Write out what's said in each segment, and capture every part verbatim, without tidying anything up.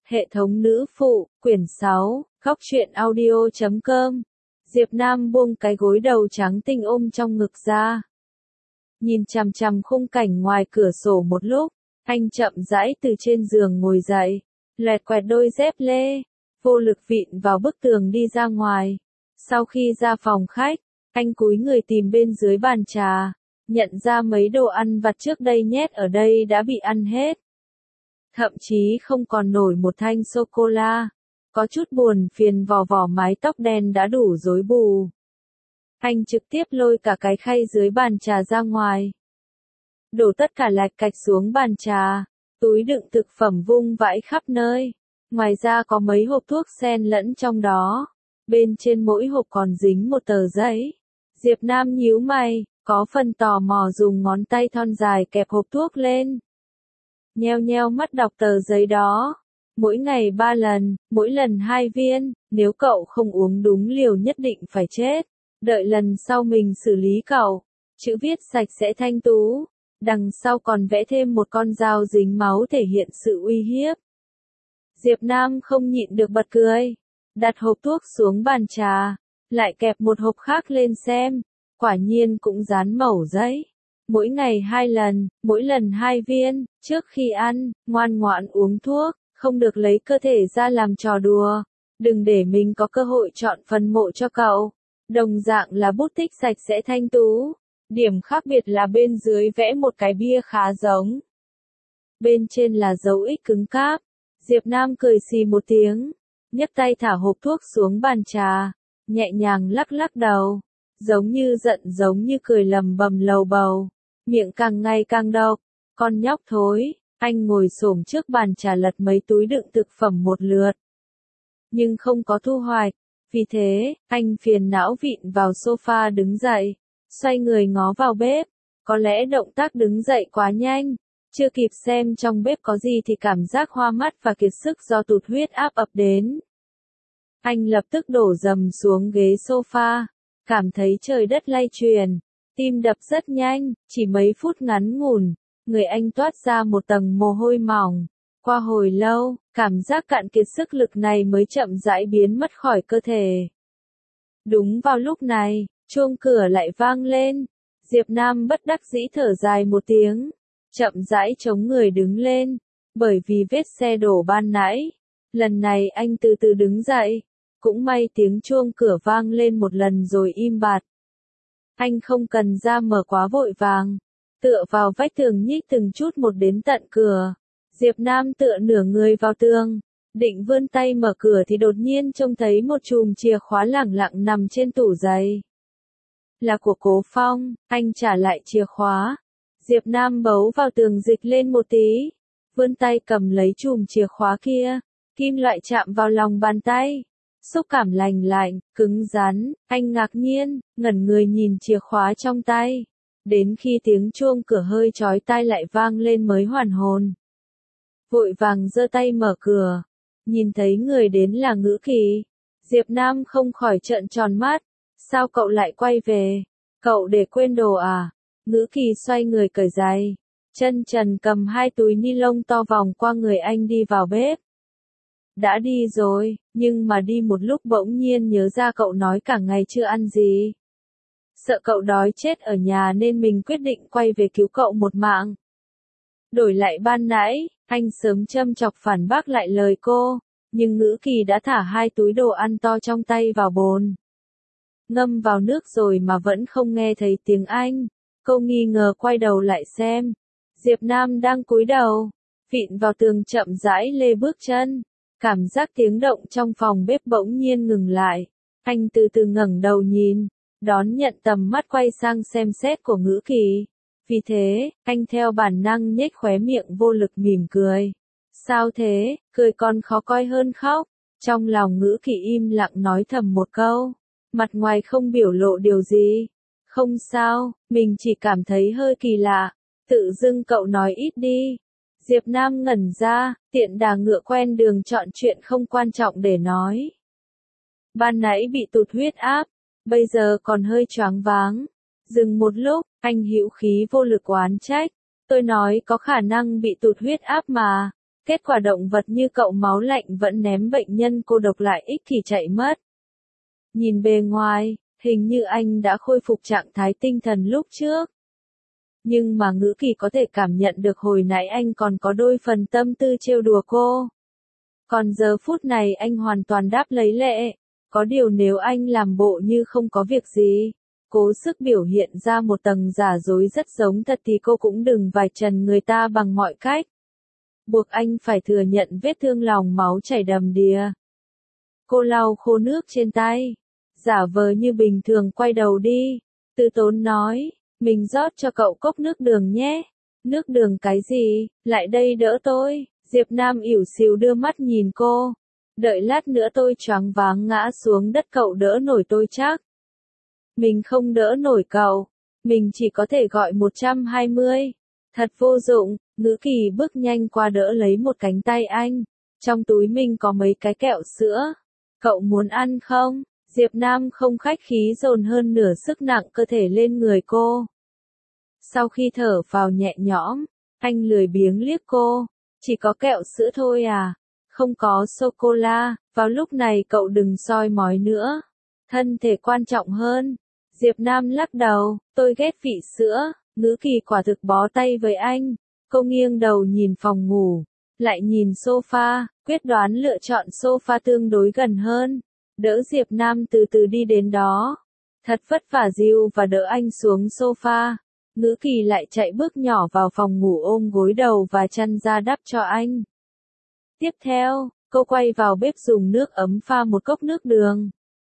Hệ thống nữ phụ, quyển sáu, góc truyện audio chấm com. Diệp Nam buông cái gối đầu trắng tinh ôm trong ngực ra. Nhìn chằm chằm khung cảnh ngoài cửa sổ một lúc, anh chậm rãi từ trên giường ngồi dậy, loẹt quẹt đôi dép lê, vô lực vịn vào bức tường đi ra ngoài. Sau khi ra phòng khách, anh cúi người tìm bên dưới bàn trà, nhận ra mấy đồ ăn vặt trước đây nhét ở đây đã bị ăn hết. Thậm chí không còn nổi một thanh sô-cô-la. Có chút buồn phiền vò vò mái tóc đen đã đủ rối bù. Anh trực tiếp lôi cả cái khay dưới bàn trà ra ngoài. Đổ tất cả lạch cạch xuống bàn trà, túi đựng thực phẩm vung vãi khắp nơi. Ngoài ra có mấy hộp thuốc xen lẫn trong đó. Bên trên mỗi hộp còn dính một tờ giấy. Diệp Nam nhíu mày, có phần tò mò dùng ngón tay thon dài kẹp hộp thuốc lên. Nheo nheo mắt đọc tờ giấy đó. Mỗi ngày ba lần, mỗi lần hai viên, nếu cậu không uống đúng liều nhất định phải chết. Đợi lần sau mình xử lý cậu. Chữ viết sạch sẽ thanh tú. Đằng sau còn vẽ thêm một con dao dính máu thể hiện sự uy hiếp. Diệp Nam không nhịn được bật cười. Đặt hộp thuốc xuống bàn trà. Lại kẹp một hộp khác lên xem. Quả nhiên cũng dán mẩu giấy. Mỗi ngày hai lần, mỗi lần hai viên, trước khi ăn, ngoan ngoãn uống thuốc, không được lấy cơ thể ra làm trò đùa. Đừng để mình có cơ hội chọn phần mộ cho cậu. Đồng dạng là bút tích sạch sẽ thanh tú. Điểm khác biệt là bên dưới vẽ một cái bia khá giống. Bên trên là dấu X cứng cáp. Diệp Nam cười xì một tiếng, nhấc tay thả hộp thuốc xuống bàn trà, nhẹ nhàng lắc lắc đầu, giống như giận giống như cười lầm bầm lầu bầu. Miệng càng ngày càng độc, con nhóc thối, anh ngồi xổm trước bàn trà lật mấy túi đựng thực phẩm một lượt. Nhưng không có thu hoạch, vì thế, anh phiền não vịn vào sofa đứng dậy, xoay người ngó vào bếp, có lẽ động tác đứng dậy quá nhanh, chưa kịp xem trong bếp có gì thì cảm giác hoa mắt và kiệt sức do tụt huyết áp ập đến. Anh lập tức đổ dầm xuống ghế sofa, cảm thấy trời đất lay chuyển. Tim đập rất nhanh, chỉ mấy phút ngắn ngủn, người anh toát ra một tầng mồ hôi mỏng. Qua hồi lâu, cảm giác cạn kiệt sức lực này mới chậm rãi biến mất khỏi cơ thể. Đúng vào lúc này, chuông cửa lại vang lên. Diệp Nam bất đắc dĩ thở dài một tiếng, chậm rãi chống người đứng lên, bởi vì vết xe đổ ban nãy. Lần này anh từ từ đứng dậy, cũng may tiếng chuông cửa vang lên một lần rồi im bặt. Anh không cần ra mở quá vội vàng, tựa vào vách tường nhích từng chút một đến tận cửa. Diệp Nam tựa nửa người vào tường, định vươn tay mở cửa thì đột nhiên trông thấy một chùm chìa khóa lẳng lặng nằm trên tủ giày. Là của Cố Phong, anh trả lại chìa khóa. Diệp Nam bấu vào tường dịch lên một tí, vươn tay cầm lấy chùm chìa khóa kia, kim loại chạm vào lòng bàn tay. Xúc cảm lành lạnh, cứng rắn, anh ngạc nhiên, ngẩn người nhìn chìa khóa trong tay. Đến khi tiếng chuông cửa hơi chói tai lại vang lên mới hoàn hồn. Vội vàng giơ tay mở cửa, nhìn thấy người đến là Ngữ Kỳ. Diệp Nam không khỏi trợn tròn mắt, sao cậu lại quay về? Cậu để quên đồ à? Ngữ Kỳ xoay người cởi giày, chân trần cầm hai túi ni lông to vòng qua người anh đi vào bếp. Đã đi rồi, nhưng mà đi một lúc bỗng nhiên nhớ ra cậu nói cả ngày chưa ăn gì. Sợ cậu đói chết ở nhà nên mình quyết định quay về cứu cậu một mạng. Đổi lại ban nãy, anh sớm châm chọc phản bác lại lời cô, nhưng Ngữ Kỳ đã thả hai túi đồ ăn to trong tay vào bồn. Ngâm vào nước rồi mà vẫn không nghe thấy tiếng Anh. Cô nghi ngờ quay đầu lại xem. Diệp Nam đang cúi đầu, vịn vào tường chậm rãi lê bước chân. Cảm giác tiếng động trong phòng bếp bỗng nhiên ngừng lại. Anh từ từ ngẩng đầu nhìn, đón nhận tầm mắt quay sang xem xét của Ngữ Kỳ. Vì thế, anh theo bản năng nhếch khóe miệng vô lực mỉm cười. Sao thế, cười còn khó coi hơn khóc. Trong lòng Ngữ Kỳ im lặng nói thầm một câu, mặt ngoài không biểu lộ điều gì. Không sao, mình chỉ cảm thấy hơi kỳ lạ. Tự dưng cậu nói ít đi. Diệp Nam ngẩn ra, tiện đà ngựa quen đường chọn chuyện không quan trọng để nói. Ban nãy bị tụt huyết áp, bây giờ còn hơi choáng váng. Dừng một lúc, anh hữu khí vô lực oán trách. Tôi nói có khả năng bị tụt huyết áp mà. Kết quả động vật như cậu máu lạnh vẫn ném bệnh nhân cô độc lại ích kỷ chạy mất. Nhìn bề ngoài, hình như anh đã khôi phục trạng thái tinh thần lúc trước. Nhưng mà Ngữ Kỳ có thể cảm nhận được hồi nãy anh còn có đôi phần tâm tư trêu đùa cô. Còn giờ phút này anh hoàn toàn đáp lấy lệ. Có điều nếu anh làm bộ như không có việc gì, cố sức biểu hiện ra một tầng giả dối rất giống thật thì cô cũng đừng vạch trần người ta bằng mọi cách. Buộc anh phải thừa nhận vết thương lòng máu chảy đầm đìa. Cô lau khô nước trên tay, giả vờ như bình thường quay đầu đi, từ tốn nói, mình rót cho cậu cốc nước đường nhé. Nước đường cái gì, lại đây đỡ tôi. Diệp Nam ỉu xìu đưa mắt nhìn cô. Đợi lát nữa tôi choáng váng ngã xuống đất cậu đỡ nổi tôi chắc. Mình không đỡ nổi cậu, mình chỉ có thể gọi một trăm hai mươi. Thật vô dụng. Ngữ Kỳ bước nhanh qua đỡ lấy một cánh tay anh. Trong túi mình có mấy cái kẹo sữa. Cậu muốn ăn không? Diệp Nam không khách khí dồn hơn nửa sức nặng cơ thể lên người cô. Sau khi thở phào nhẹ nhõm, anh lười biếng liếc cô. Chỉ có kẹo sữa thôi à? Không có sô-cô-la. Vào lúc này cậu đừng soi mói nữa. Thân thể quan trọng hơn. Diệp Nam lắc đầu, tôi ghét vị sữa. Ngữ Kỳ quả thực bó tay với anh. Cô nghiêng đầu nhìn phòng ngủ, lại nhìn sofa, quyết đoán lựa chọn sofa tương đối gần hơn. Đỡ Diệp Nam từ từ đi đến đó. Thật vất vả dìu và đỡ anh xuống sofa. Ngữ Kỳ lại chạy bước nhỏ vào phòng ngủ ôm gối đầu và chăn ra đắp cho anh. Tiếp theo, cô quay vào bếp dùng nước ấm pha một cốc nước đường.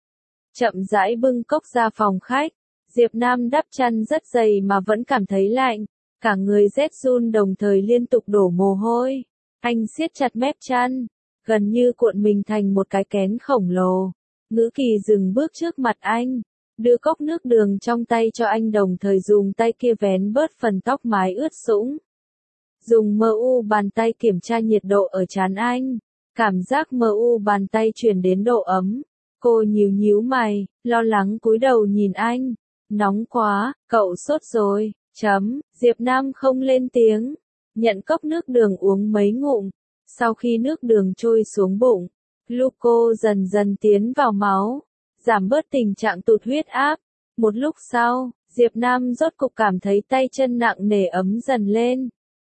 Chậm rãi bưng cốc ra phòng khách. Diệp Nam đắp chăn rất dày mà vẫn cảm thấy lạnh. Cả người rét run đồng thời liên tục đổ mồ hôi. Anh siết chặt mép chăn, gần như cuộn mình thành một cái kén khổng lồ. Ngữ Kỳ dừng bước trước mặt anh, đưa cốc nước đường trong tay cho anh đồng thời dùng tay kia vén bớt phần tóc mái ướt sũng. Dùng mờ u bàn tay kiểm tra nhiệt độ ở trán anh. Cảm giác mờ u bàn tay chuyển đến độ ấm. Cô nhíu nhíu mày, lo lắng cúi đầu nhìn anh. Nóng quá, cậu sốt rồi. Chấm, Diệp Nam không lên tiếng, nhận cốc nước đường uống mấy ngụm, sau khi nước đường trôi xuống bụng, glucose dần dần tiến vào máu, giảm bớt tình trạng tụt huyết áp. Một lúc sau, Diệp Nam rốt cục cảm thấy tay chân nặng nề ấm dần lên.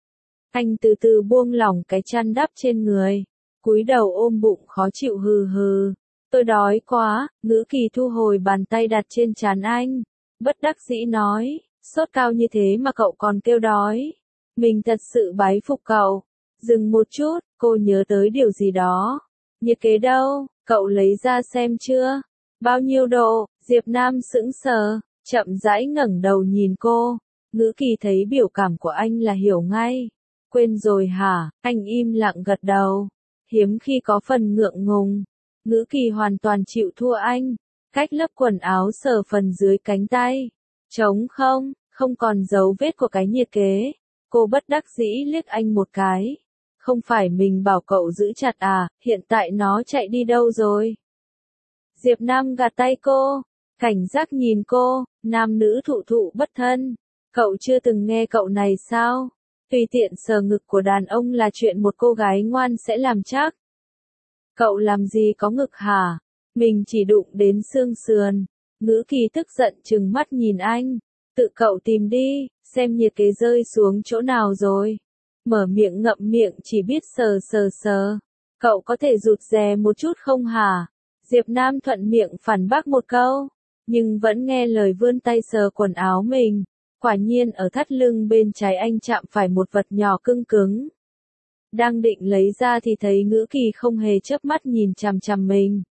Anh từ từ buông lỏng cái chăn đắp trên người, cúi đầu ôm bụng khó chịu hừ hừ. Tôi đói quá. Ngữ Kỳ thu hồi bàn tay đặt trên trán anh, bất đắc dĩ nói. Sốt cao như thế mà cậu còn kêu đói. Mình thật sự bái phục cậu. Dừng một chút, cô nhớ tới điều gì đó. Nhiệt kế đâu, cậu lấy ra xem chưa? Bao nhiêu độ? Diệp Nam sững sờ, chậm rãi ngẩng đầu nhìn cô. Ngữ Kỳ thấy biểu cảm của anh là hiểu ngay. Quên rồi hả? Anh im lặng gật đầu. Hiếm khi có phần ngượng ngùng. Ngữ Kỳ hoàn toàn chịu thua anh. Cách lớp quần áo sờ phần dưới cánh tay. Trống không, không còn dấu vết của cái nhiệt kế. Cô bất đắc dĩ liếc anh một cái. Không phải mình bảo cậu giữ chặt à, hiện tại nó chạy đi đâu rồi? Diệp Nam gạt tay cô, cảnh giác nhìn cô, nam nữ thụ thụ bất thân. Cậu chưa từng nghe cậu này sao? Tùy tiện sờ ngực của đàn ông là chuyện một cô gái ngoan sẽ làm chắc. Cậu làm gì có ngực hả? Mình chỉ đụng đến xương sườn. Ngữ Kỳ tức giận trừng mắt nhìn anh. Tự cậu tìm đi, xem nhiệt kế rơi xuống chỗ nào rồi. Mở miệng ngậm miệng chỉ biết sờ sờ sờ. Cậu có thể rụt rè một chút không hả? Diệp Nam thuận miệng phản bác một câu. Nhưng vẫn nghe lời vươn tay sờ quần áo mình. Quả nhiên ở thắt lưng bên trái anh chạm phải một vật nhỏ cứng cứng. Đang định lấy ra thì thấy Ngữ Kỳ không hề chớp mắt nhìn chằm chằm mình.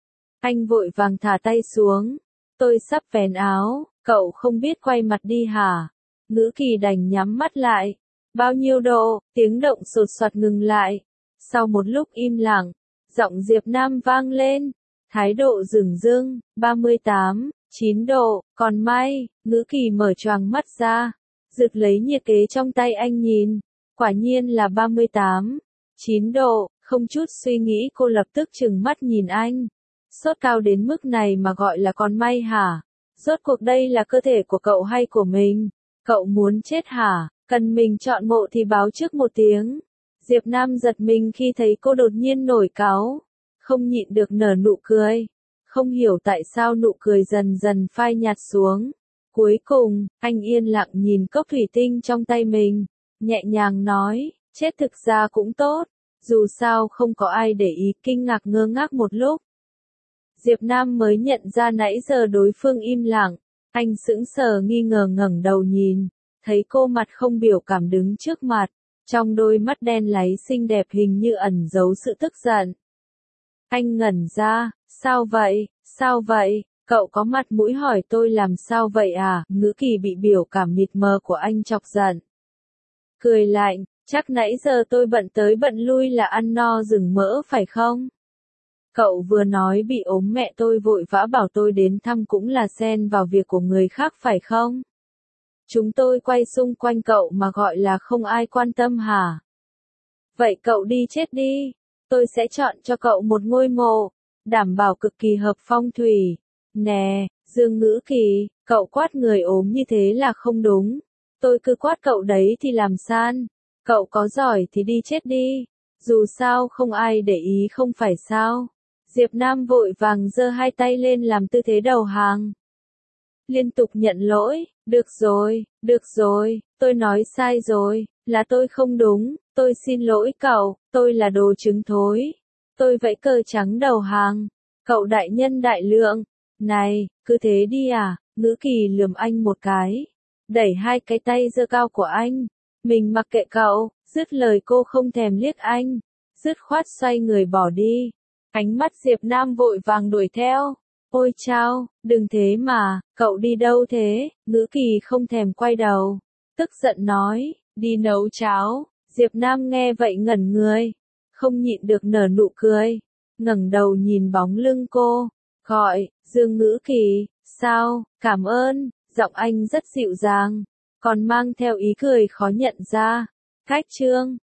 Anh vội vàng thả tay xuống. Tôi sắp vén áo, cậu không biết quay mặt đi hả? Ngữ Kỳ đành nhắm mắt lại. Bao nhiêu độ? Tiếng động sột soạt ngừng lại. Sau một lúc im lặng, giọng Diệp Nam vang lên. Thái độ dửng dưng, ba mươi tám, chín độ, còn may. Ngữ Kỳ mở choàng mắt ra, rực lấy nhiệt kế trong tay anh nhìn. Quả nhiên là ba mươi tám, chín độ, không chút suy nghĩ cô lập tức trừng mắt nhìn anh. Sốt cao đến mức này mà gọi là còn may hả? Rốt cuộc đây là cơ thể của cậu hay của mình? Cậu muốn chết hả? Cần mình chọn mộ thì báo trước một tiếng. Diệp Nam giật mình khi thấy cô đột nhiên nổi cáu, không nhịn được nở nụ cười. Không hiểu tại sao nụ cười dần dần phai nhạt xuống. Cuối cùng, anh yên lặng nhìn cốc thủy tinh trong tay mình, nhẹ nhàng nói, chết thực ra cũng tốt, dù sao không có ai để ý. Kinh ngạc ngơ ngác một lúc, Diệp Nam mới nhận ra nãy giờ đối phương im lặng. Anh sững sờ nghi ngờ ngẩng đầu nhìn, thấy cô mặt không biểu cảm đứng trước mặt, trong đôi mắt đen láy xinh đẹp hình như ẩn giấu sự tức giận. Anh ngẩn ra, sao vậy, sao vậy, cậu có mặt mũi hỏi tôi làm sao vậy à? Ngữ khí bị biểu cảm mịt mờ của anh chọc giận. Cười lạnh, chắc nãy giờ tôi bận tới bận lui là ăn no rừng mỡ phải không? Cậu vừa nói bị ốm mẹ tôi vội vã bảo tôi đến thăm cũng là xen vào việc của người khác phải không? Chúng tôi quay xung quanh cậu mà gọi là không ai quan tâm hả? Vậy cậu đi chết đi, tôi sẽ chọn cho cậu một ngôi mộ, đảm bảo cực kỳ hợp phong thủy. Nè, Dương Ngữ Kỳ, cậu quát người ốm như thế là không đúng. Tôi cứ quát cậu đấy thì làm san. Cậu có giỏi thì đi chết đi. Dù sao không ai để ý không phải sao. Diệp Nam vội vàng giơ hai tay lên làm tư thế đầu hàng. Liên tục nhận lỗi, được rồi, được rồi, tôi nói sai rồi, là tôi không đúng, tôi xin lỗi cậu, tôi là đồ trứng thối. Tôi vẫy cờ trắng đầu hàng. Cậu đại nhân đại lượng, này, cứ thế đi à? Ngữ Kỳ lườm anh một cái, đẩy hai cái tay giơ cao của anh. Mình mặc kệ cậu, dứt lời cô không thèm liếc anh, dứt khoát xoay người bỏ đi. Ánh mắt Diệp Nam vội vàng đuổi theo. Ôi chao, đừng thế mà, cậu đi đâu thế? Ngữ Kỳ không thèm quay đầu, tức giận nói, đi nấu cháo. Diệp Nam nghe vậy ngẩn người, không nhịn được nở nụ cười, ngẩng đầu nhìn bóng lưng cô, gọi, Dương Ngữ Kỳ, sao, cảm ơn, giọng anh rất dịu dàng, còn mang theo ý cười khó nhận ra. Cách chương